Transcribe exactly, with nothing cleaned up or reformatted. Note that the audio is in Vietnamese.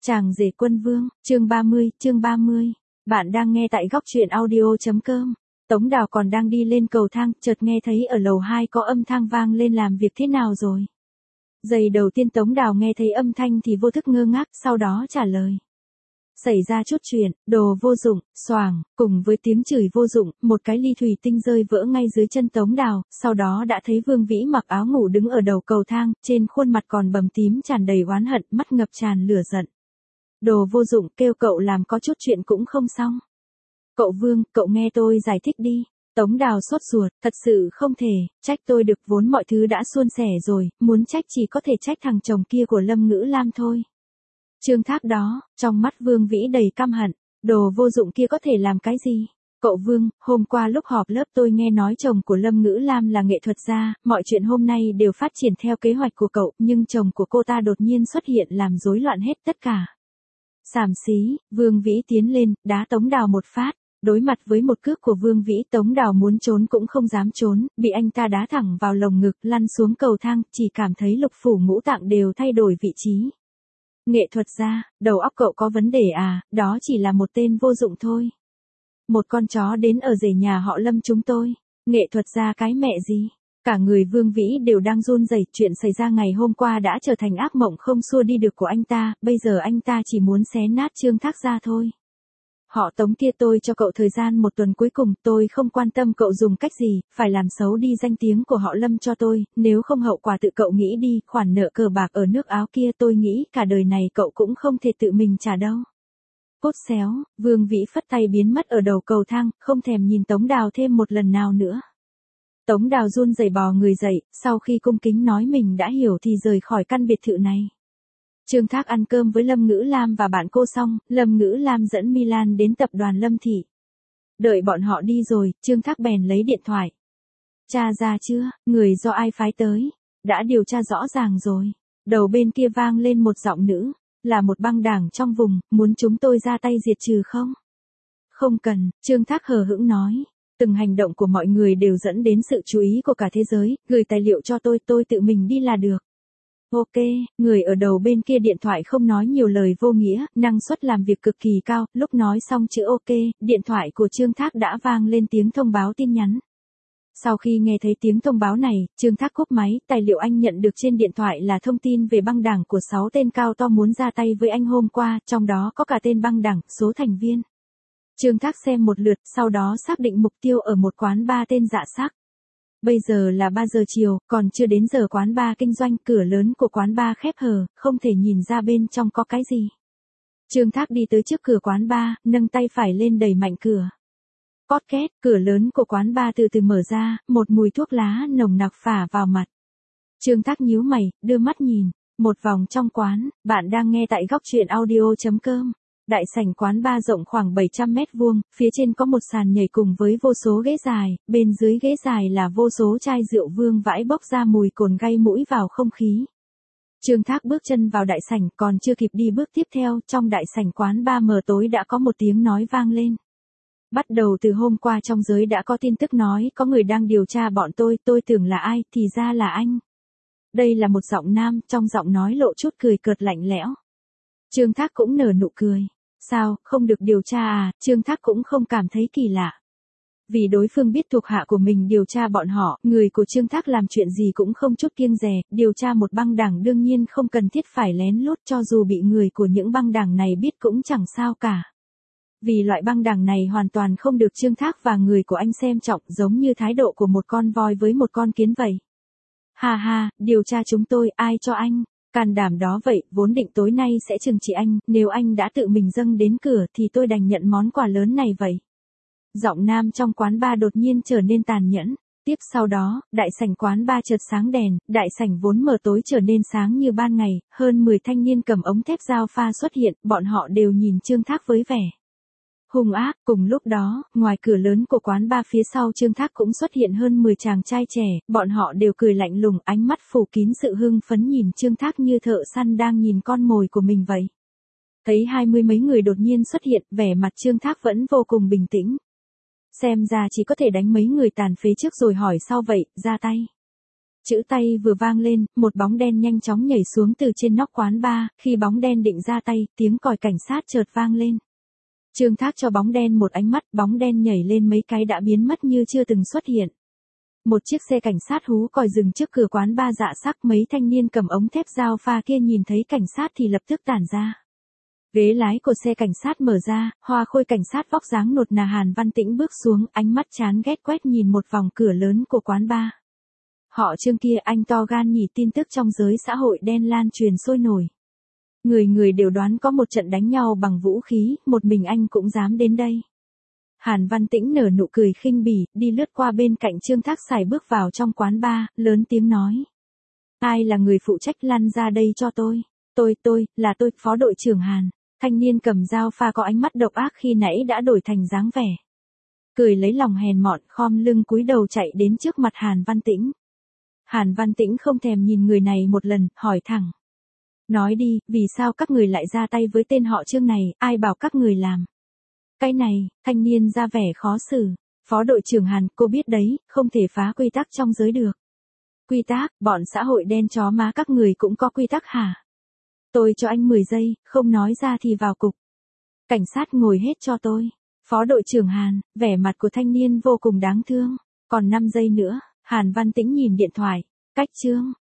Chàng rể quân vương, chương ba mươi, chương ba mươi. Bạn đang nghe tại góc truyện audio.com. Tống Đào còn đang đi lên cầu thang, chợt nghe thấy ở lầu hai có âm thanh vang lên làm việc thế nào rồi. Giây đầu tiên Tống Đào nghe thấy âm thanh thì vô thức ngơ ngác, sau đó trả lời. Xảy ra chút chuyện, đồ vô dụng, xoàng, cùng với tiếng chửi vô dụng, một cái ly thủy tinh rơi vỡ ngay dưới chân Tống Đào, sau đó đã thấy Vương Vĩ mặc áo ngủ đứng ở đầu cầu thang, trên khuôn mặt còn bầm tím tràn đầy oán hận, mắt ngập tràn lửa giận. Đồ vô dụng, kêu cậu làm có chút chuyện cũng không xong. Cậu Vương, cậu nghe tôi giải thích đi. Tống Đào sốt ruột, thật sự không thể, trách tôi được, vốn mọi thứ đã suôn sẻ rồi, muốn trách chỉ có thể trách thằng chồng kia của Lâm Ngữ Lam thôi. Trương Thác đó, trong mắt Vương Vĩ đầy căm hận, đồ vô dụng kia có thể làm cái gì? Cậu Vương, hôm qua lúc họp lớp tôi nghe nói chồng của Lâm Ngữ Lam là nghệ thuật gia, mọi chuyện hôm nay đều phát triển theo kế hoạch của cậu, nhưng chồng của cô ta đột nhiên xuất hiện làm rối loạn hết tất cả. Xàm xí, Vương Vĩ tiến lên, đá Tống Đào một phát. Đối mặt với một cước của Vương Vĩ, Tống Đào muốn trốn cũng không dám trốn, bị anh ta đá thẳng vào lồng ngực, lăn xuống cầu thang, chỉ cảm thấy lục phủ ngũ tạng đều thay đổi vị trí. Nghệ thuật gia, đầu óc cậu có vấn đề à, đó chỉ là một tên vô dụng thôi. Một con chó đến ở rể nhà họ Lâm chúng tôi. Nghệ thuật gia cái mẹ gì? Cả người Vương Vĩ đều đang run rẩy, chuyện xảy ra ngày hôm qua đã trở thành ác mộng không xua đi được của anh ta, bây giờ anh ta chỉ muốn xé nát Trương Thác ra thôi. Họ Tống kia, tôi cho cậu thời gian một tuần cuối cùng, tôi không quan tâm cậu dùng cách gì, phải làm xấu đi danh tiếng của họ Lâm cho tôi, nếu không hậu quả tự cậu nghĩ đi, khoản nợ cờ bạc ở nước Áo kia tôi nghĩ cả đời này cậu cũng không thể tự mình trả đâu. Cốt xéo, Vương Vĩ phất tay biến mất ở đầu cầu thang, không thèm nhìn Tống Đào thêm một lần nào nữa. Tống Đào run rẩy bò người dậy, sau khi cung kính nói mình đã hiểu thì rời khỏi căn biệt thự này. Trương Thác ăn cơm với Lâm Ngữ Lam và bạn cô xong, Lâm Ngữ Lam dẫn Milan đến tập đoàn Lâm Thị. Đợi bọn họ đi rồi, Trương Thác bèn lấy điện thoại. Tra ra chưa, người do ai phái tới? Đã điều tra rõ ràng rồi. Đầu bên kia vang lên một giọng nữ, là một băng đảng trong vùng, muốn chúng tôi ra tay diệt trừ không? Không cần, Trương Thác hờ hững nói. Từng hành động của mọi người đều dẫn đến sự chú ý của cả thế giới, gửi tài liệu cho tôi, tôi tự mình đi là được. Ok, người ở đầu bên kia điện thoại không nói nhiều lời vô nghĩa, năng suất làm việc cực kỳ cao, lúc nói xong chữ ok, điện thoại của Trương Thác đã vang lên tiếng thông báo tin nhắn. Sau khi nghe thấy tiếng thông báo này, Trương Thác cúp máy, tài liệu anh nhận được trên điện thoại là thông tin về băng đảng của sáu tên cao to muốn ra tay với anh hôm qua, trong đó có cả tên băng đảng, số thành viên. Trương Thác xem một lượt, sau đó xác định mục tiêu ở một quán bar tên Dạ Sắc. Bây giờ là ba giờ chiều, còn chưa đến giờ quán bar kinh doanh, cửa lớn của quán bar khép hờ, không thể nhìn ra bên trong có cái gì. Trương Thác đi tới trước cửa quán bar, nâng tay phải lên đẩy mạnh cửa. Cót két, cửa lớn của quán bar từ từ mở ra, một mùi thuốc lá nồng nặc phả vào mặt. Trương Thác nhíu mày, đưa mắt nhìn, một vòng trong quán, bạn đang nghe tại góc truyện audio.com. Đại sảnh quán bar rộng khoảng bảy trăm mét vuông, phía trên có một sàn nhảy cùng với vô số ghế dài, bên dưới ghế dài là vô số chai rượu vương vãi bốc ra mùi cồn gây mũi vào không khí. Trương Thác bước chân vào đại sảnh, còn chưa kịp đi bước tiếp theo, trong đại sảnh quán bar mờ tối đã có một tiếng nói vang lên. Bắt đầu từ hôm qua trong giới đã có tin tức nói có người đang điều tra bọn tôi, tôi tưởng là ai, thì ra là anh. Đây là một giọng nam, trong giọng nói lộ chút cười cợt lạnh lẽo. Trương Thác cũng nở nụ cười. Sao, không được điều tra à? Trương Thác cũng không cảm thấy kỳ lạ. Vì đối phương biết thuộc hạ của mình điều tra bọn họ, người của Trương Thác làm chuyện gì cũng không chút kiêng dè, điều tra một băng đảng đương nhiên không cần thiết phải lén lút, cho dù bị người của những băng đảng này biết cũng chẳng sao cả. Vì loại băng đảng này hoàn toàn không được Trương Thác và người của anh xem trọng, giống như thái độ của một con voi với một con kiến vậy. Ha ha, điều tra chúng tôi, ai cho anh? Can đảm đó vậy, vốn định tối nay sẽ trừng trị anh, nếu anh đã tự mình dâng đến cửa thì tôi đành nhận món quà lớn này vậy. Giọng nam trong quán bar đột nhiên trở nên tàn nhẫn. Tiếp sau đó, đại sảnh quán bar chợt sáng đèn, đại sảnh vốn mờ tối trở nên sáng như ban ngày, hơn mười thanh niên cầm ống thép dao pha xuất hiện, bọn họ đều nhìn Trương Thác với vẻ hung ác. Cùng lúc đó, ngoài cửa lớn của quán bar phía sau Trương Thác cũng xuất hiện hơn mười chàng trai trẻ, bọn họ đều cười lạnh lùng, ánh mắt phủ kín sự hưng phấn nhìn Trương Thác như thợ săn đang nhìn con mồi của mình vậy. Thấy hai mươi mấy người đột nhiên xuất hiện, vẻ mặt Trương Thác vẫn vô cùng bình tĩnh. Xem ra chỉ có thể đánh mấy người tàn phế trước rồi hỏi sau vậy, ra tay. Chữ tay vừa vang lên, một bóng đen nhanh chóng nhảy xuống từ trên nóc quán bar, khi bóng đen định ra tay, tiếng còi cảnh sát chợt vang lên. Trương Thác cho bóng đen một ánh mắt, bóng đen nhảy lên mấy cái đã biến mất như chưa từng xuất hiện. Một chiếc xe cảnh sát hú còi dừng trước cửa quán bar dạ sắc, mấy thanh niên cầm ống thép dao pha kia nhìn thấy cảnh sát thì lập tức tản ra. Ghế lái của xe cảnh sát mở ra, hoa khôi cảnh sát vóc dáng nột nà Hàn Văn Tĩnh bước xuống, ánh mắt chán ghét quét nhìn một vòng cửa lớn của quán bar. Họ Trương kia, anh to gan nhỉ, tin tức trong giới xã hội đen lan truyền sôi nổi. Người người đều đoán có một trận đánh nhau bằng vũ khí, một mình anh cũng dám đến đây. Hàn Văn Tĩnh nở nụ cười khinh bỉ, đi lướt qua bên cạnh Trương Thác xài bước vào trong quán bar, lớn tiếng nói. Ai là người phụ trách, lăn ra đây cho tôi. Tôi, tôi, là tôi, phó đội trưởng Hàn. Thanh niên cầm dao pha có ánh mắt độc ác khi nãy đã đổi thành dáng vẻ. Cười lấy lòng hèn mọn, khom lưng cúi đầu chạy đến trước mặt Hàn Văn Tĩnh. Hàn Văn Tĩnh không thèm nhìn người này một lần, hỏi thẳng. Nói đi, vì sao các người lại ra tay với tên họ Trương này, ai bảo các người làm? Cái này, thanh niên ra vẻ khó xử. Phó đội trưởng Hàn, cô biết đấy, không thể phá quy tắc trong giới được. Quy tắc, bọn xã hội đen chó má các người cũng có quy tắc hả? Tôi cho anh mười giây, không nói ra thì vào cục. Cảnh sát ngồi hết cho tôi. Phó đội trưởng Hàn, vẻ mặt của thanh niên vô cùng đáng thương. Còn năm giây nữa, Hàn Văn Tĩnh nhìn điện thoại. Cách chương.